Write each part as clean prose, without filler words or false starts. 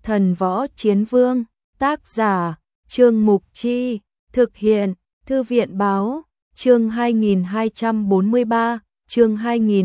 Thần Võ Chiến Vương, tác giả, Trương Mục Chi, thực hiện, Thư viện Báo, chương 2243, chương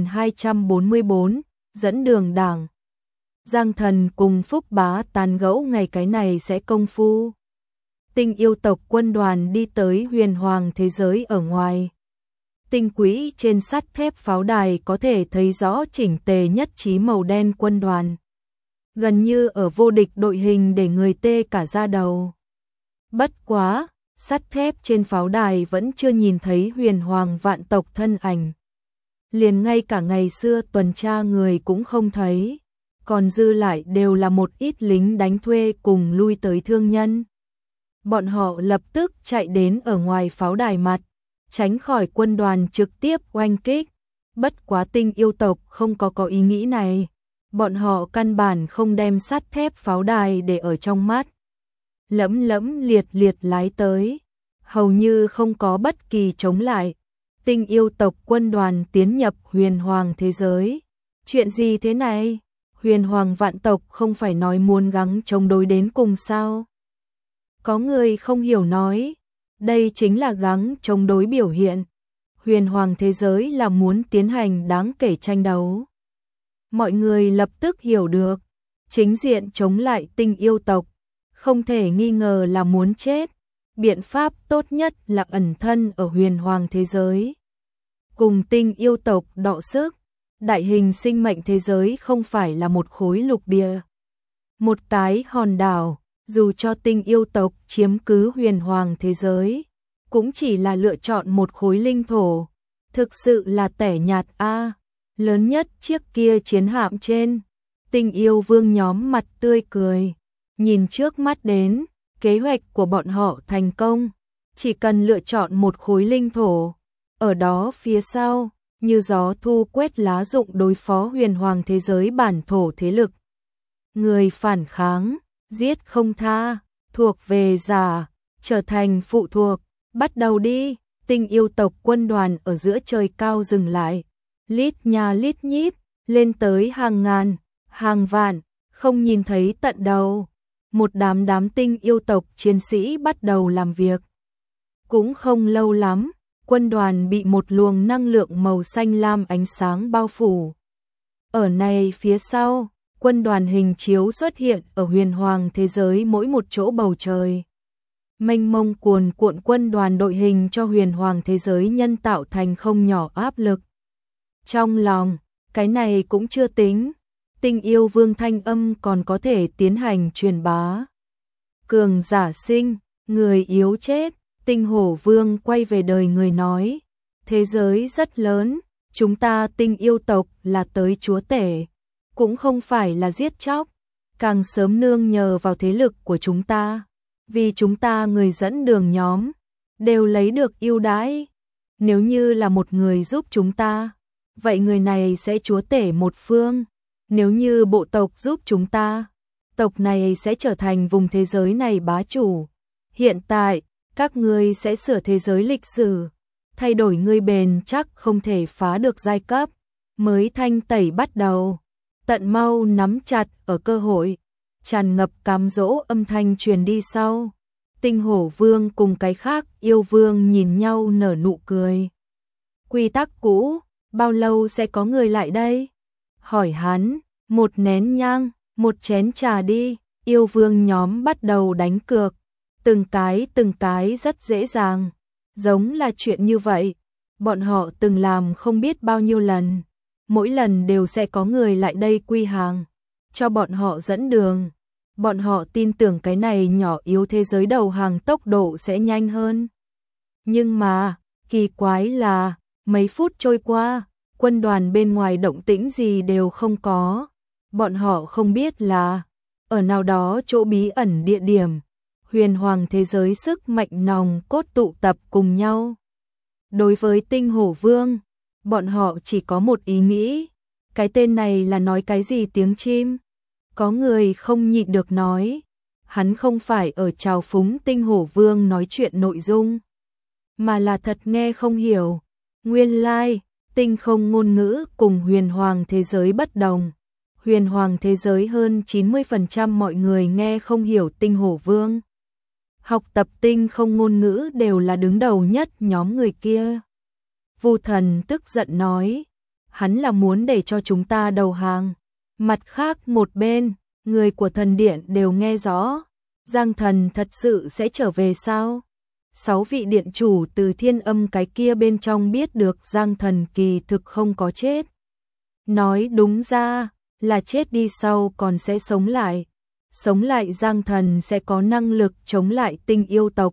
2244, dẫn đường đảng. Giang Thần cùng Phúc Bá tán gẫu ngày cái này sẽ công phu. Tinh yêu tộc quân đoàn đi tới huyền hoàng thế giới ở ngoài. Tinh quỹ trên sắt thép pháo đài có thể thấy rõ chỉnh tề nhất trí màu đen quân đoàn. Gần như ở vô địch đội hình để người tê cả da đầu. Bất quá, sắt thép trên pháo đài vẫn chưa nhìn thấy huyền hoàng vạn tộc thân ảnh. Liền ngay cả ngày xưa tuần tra người cũng không thấy, còn dư lại đều là một ít lính đánh thuê cùng lui tới thương nhân. Bọn họ lập tức chạy đến ở ngoài pháo đài mặt, tránh khỏi quân đoàn trực tiếp oanh kích. Bất quá tinh yêu tộc không có ý nghĩ này. Bọn họ căn bản không đem sắt thép pháo đài để ở trong mắt. Lẫm lẫm liệt liệt lái tới, hầu như không có bất kỳ chống lại. Tinh yêu tộc quân đoàn tiến nhập huyền hoàng thế giới. Chuyện gì thế này? Huyền hoàng vạn tộc không phải nói muốn gắng chống đối đến cùng sao? Có người không hiểu nói, đây chính là gắng chống đối biểu hiện. Huyền hoàng thế giới là muốn tiến hành đáng kể tranh đấu. Mọi người lập tức hiểu được, chính diện chống lại tinh yêu tộc, không thể nghi ngờ là muốn chết. Biện pháp tốt nhất là ẩn thân ở huyền hoàng thế giới. Cùng tinh yêu tộc đọ sức, đại hình sinh mệnh thế giới không phải là một khối lục địa. Một cái hòn đảo, dù cho tinh yêu tộc chiếm cứ huyền hoàng thế giới, cũng chỉ là lựa chọn một khối linh thổ. Thực sự là tẻ nhạt a. Lớn nhất chiếc kia chiến hạm trên, tinh yêu vương nhóm mặt tươi cười, nhìn trước mắt đến, kế hoạch của bọn họ thành công, chỉ cần lựa chọn một khối linh thổ, ở đó phía sau, như gió thu quét lá rụng đối phó huyền hoàng thế giới bản thổ thế lực. Người phản kháng, giết không tha, thuộc về giả, trở thành phụ thuộc, bắt đầu đi. Tinh yêu tộc quân đoàn ở giữa trời cao dừng lại. Lít nha lít nhít, lên tới hàng ngàn, hàng vạn, không nhìn thấy tận đầu. Một đám tinh yêu tộc chiến sĩ bắt đầu làm việc. Cũng không lâu lắm, quân đoàn bị một luồng năng lượng màu xanh lam ánh sáng bao phủ. Ở này phía sau, quân đoàn hình chiếu xuất hiện ở huyền hoàng thế giới mỗi một chỗ bầu trời. Mênh mông cuồn cuộn quân đoàn đội hình cho huyền hoàng thế giới nhân tạo thành không nhỏ áp lực. Trong lòng, cái này cũng chưa tính, tinh yêu vương thanh âm còn có thể tiến hành truyền bá. Cường giả sinh, người yếu chết, tinh hổ vương quay về đời người nói, thế giới rất lớn, chúng ta tinh yêu tộc là tới chúa tể, cũng không phải là giết chóc, càng sớm nương nhờ vào thế lực của chúng ta, vì chúng ta người dẫn đường nhóm, đều lấy được ưu đãi, nếu như là một người giúp chúng ta, vậy người này sẽ chúa tể một phương. Nếu như bộ tộc giúp chúng ta, tộc này sẽ trở thành vùng thế giới này bá chủ. Hiện tại, các ngươi sẽ sửa thế giới lịch sử, thay đổi ngươi bền chắc không thể phá được giai cấp, mới thanh tẩy bắt đầu. Tận mau nắm chặt ở cơ hội, tràn ngập cám dỗ âm thanh truyền đi sau. Tinh hổ vương cùng cái khác yêu vương nhìn nhau nở nụ cười. Quy tắc cũ, bao lâu sẽ có người lại đây? Hỏi hắn, một nén nhang, một chén trà đi. Yêu vương nhóm bắt đầu đánh cược, từng cái rất dễ dàng, giống là chuyện như vậy, bọn họ từng làm không biết bao nhiêu lần, mỗi lần đều sẽ có người lại đây quy hàng, cho bọn họ dẫn đường, bọn họ tin tưởng cái này nhỏ yếu thế giới đầu hàng tốc độ sẽ nhanh hơn. Nhưng mà, kỳ quái là, mấy phút trôi qua, quân đoàn bên ngoài động tĩnh gì đều không có, bọn họ không biết là, ở nào đó chỗ bí ẩn địa điểm, huyền hoàng thế giới sức mạnh nòng cốt tụ tập cùng nhau. Đối với tinh hổ vương, bọn họ chỉ có một ý nghĩ, cái tên này là nói cái gì tiếng chim? Có người không nhịn được nói, hắn không phải ở trào phúng tinh hổ vương nói chuyện nội dung, mà là thật nghe không hiểu. Nguyên lai, tinh không ngôn ngữ cùng huyền hoàng thế giới bất đồng. huyền hoàng thế giới hơn 90% mọi người nghe không hiểu Tinh Hổ Vương. Học tập tinh không ngôn ngữ đều là đứng đầu nhất nhóm người kia. Vu Thần tức giận nói, hắn là muốn để cho chúng ta đầu hàng. Mặt khác một bên, người của thần điện đều nghe rõ, Giang Thần thật sự sẽ trở về sao? 6 vị điện chủ từ Thiên Âm cái kia bên trong biết được Giang Thần kỳ thực không có chết. Nói đúng ra là chết đi sau còn sẽ sống lại. Sống lại Giang Thần sẽ có năng lực chống lại tinh yêu tộc.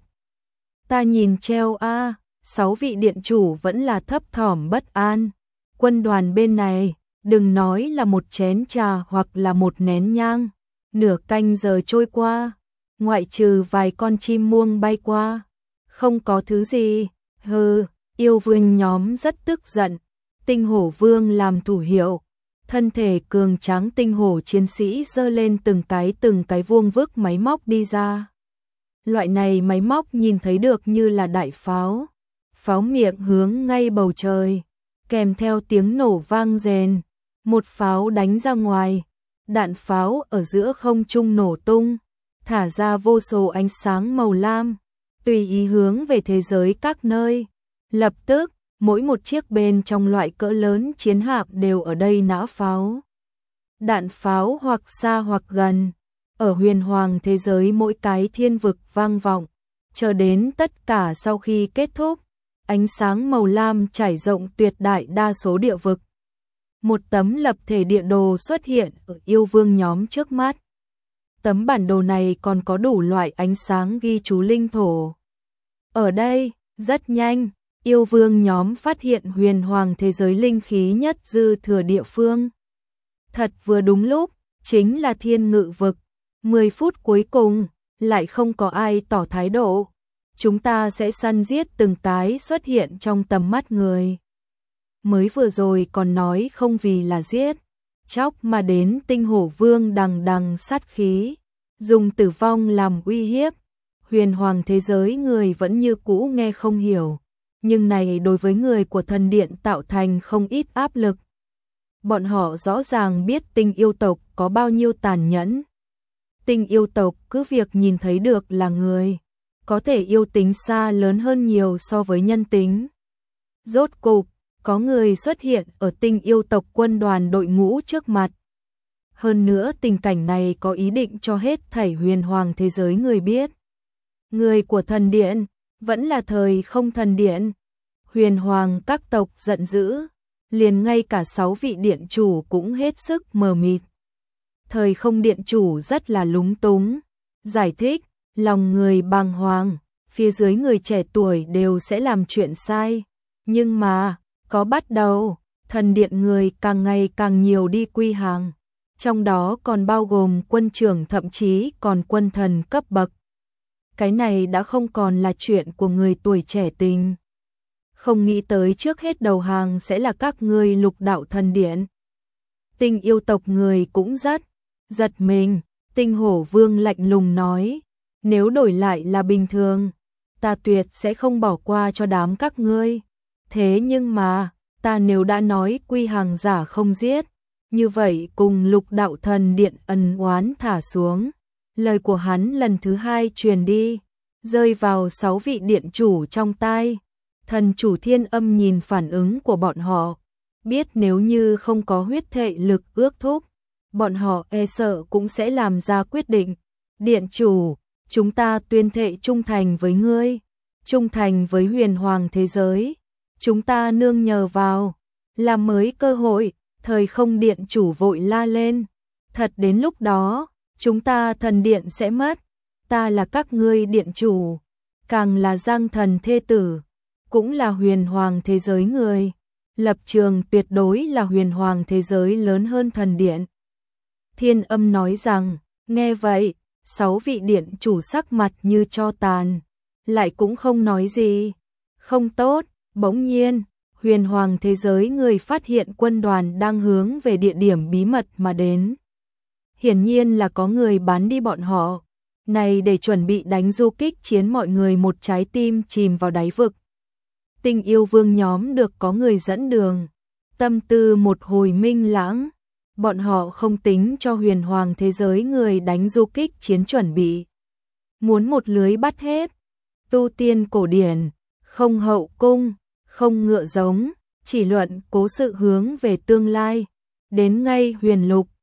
Ta nhìn treo a, 6 vị điện chủ vẫn là thấp thỏm bất an. Quân đoàn bên này, đừng nói là một chén trà hoặc là một nén nhang. Nửa canh giờ trôi qua, ngoại trừ vài con chim muông bay qua, không có thứ gì. Hừ, yêu vương nhóm rất tức giận. Tinh Hổ Vương làm thủ hiệu, thân thể cường tráng tinh hổ chiến sĩ giơ lên từng cái vuông vức máy móc đi ra. Loại này máy móc nhìn thấy được như là đại pháo. Pháo miệng hướng ngay bầu trời, kèm theo tiếng nổ vang rền. Một pháo đánh ra ngoài, đạn pháo ở giữa không trung nổ tung, thả ra vô số ánh sáng màu lam, tùy ý hướng về thế giới các nơi. Lập tức, mỗi một chiếc bên trong loại cỡ lớn chiến hạm đều ở đây nã pháo. Đạn pháo hoặc xa hoặc gần, ở huyền hoàng thế giới mỗi cái thiên vực vang vọng, chờ đến tất cả sau khi kết thúc, ánh sáng màu lam trải rộng tuyệt đại đa số địa vực. Một tấm lập thể địa đồ xuất hiện ở yêu vương nhóm trước mắt. Tấm bản đồ này còn có đủ loại ánh sáng ghi chú linh thổ. Ở đây, rất nhanh, yêu vương nhóm phát hiện huyền hoàng thế giới linh khí nhất dư thừa địa phương. Thật vừa đúng lúc, chính là thiên ngự vực. 10 phút cuối cùng, lại không có ai tỏ thái độ. Chúng ta sẽ săn giết từng cái xuất hiện trong tầm mắt người. Mới vừa rồi còn nói không vì là giết, chóc mà đến Tinh Hổ Vương đằng đằng sát khí, dùng tử vong làm uy hiếp. Huyền hoàng thế giới người vẫn như cũ nghe không hiểu, nhưng này đối với người của thần điện tạo thành không ít áp lực. Bọn họ rõ ràng biết tinh yêu tộc có bao nhiêu tàn nhẫn. Tinh yêu tộc cứ việc nhìn thấy được là người, có thể yêu tính xa lớn hơn nhiều so với nhân tính. Rốt cục, có người xuất hiện ở tinh yêu tộc quân đoàn đội ngũ trước mặt. Hơn nữa tình cảnh này có ý định cho hết thảy huyền hoàng thế giới người biết. Người của thần điện, vẫn là thời không thần điện. Huyền hoàng các tộc giận dữ, liền ngay cả 6 vị điện chủ cũng hết sức mờ mịt. Thời không điện chủ rất là lúng túng, giải thích, lòng người bàng hoàng, phía dưới người trẻ tuổi đều sẽ làm chuyện sai. Nhưng mà, có bắt đầu, thần điện người càng ngày càng nhiều đi quy hàng. Trong đó còn bao gồm quân trưởng thậm chí còn quân thần cấp bậc. Cái này đã không còn là chuyện của người tuổi trẻ tình. Không nghĩ tới trước hết đầu hàng sẽ là các ngươi Lục Đạo Thần Điện. Tinh yêu tộc người cũng rất giật mình. Tinh Hổ Vương lạnh lùng nói, nếu đổi lại là bình thường, ta tuyệt sẽ không bỏ qua cho đám các ngươi. Thế nhưng mà, ta nếu đã nói quy hàng giả không giết, như vậy cùng Lục Đạo Thần Điện ân oán thả xuống. Lời của hắn lần thứ hai truyền đi, rơi vào 6 vị điện chủ trong tai. Thần chủ Thiên Âm nhìn phản ứng của bọn họ, biết nếu như không có huyết thệ lực ước thúc, bọn họ e sợ cũng sẽ làm ra quyết định. Điện chủ, chúng ta tuyên thệ trung thành với ngươi, trung thành với huyền hoàng thế giới. Chúng ta nương nhờ vào, làm mới cơ hội. Thời không điện chủ vội la lên, thật đến lúc đó, chúng ta thần điện sẽ mất. Ta là các ngươi điện chủ, càng là Giang Thần thê tử, cũng là huyền hoàng thế giới người. Lập trường tuyệt đối là huyền hoàng thế giới lớn hơn thần điện. Thiên Âm nói rằng, nghe vậy, 6 vị điện chủ sắc mặt như tro tàn, lại cũng không nói gì. Không tốt, bỗng nhiên, huyền hoàng thế giới người phát hiện quân đoàn đang hướng về địa điểm bí mật mà đến. Hiển nhiên là có người bán đi bọn họ, này để chuẩn bị đánh du kích chiến mọi người một trái tim chìm vào đáy vực. Tinh yêu vương nhóm được có người dẫn đường, tâm tư một hồi minh lãng, bọn họ không tính cho huyền hoàng thế giới người đánh du kích chiến chuẩn bị. Muốn một lưới bắt hết, tu tiên cổ điển, không hậu cung, không ngựa giống, chỉ luận cố sự hướng về tương lai. Đến ngay huyền lục,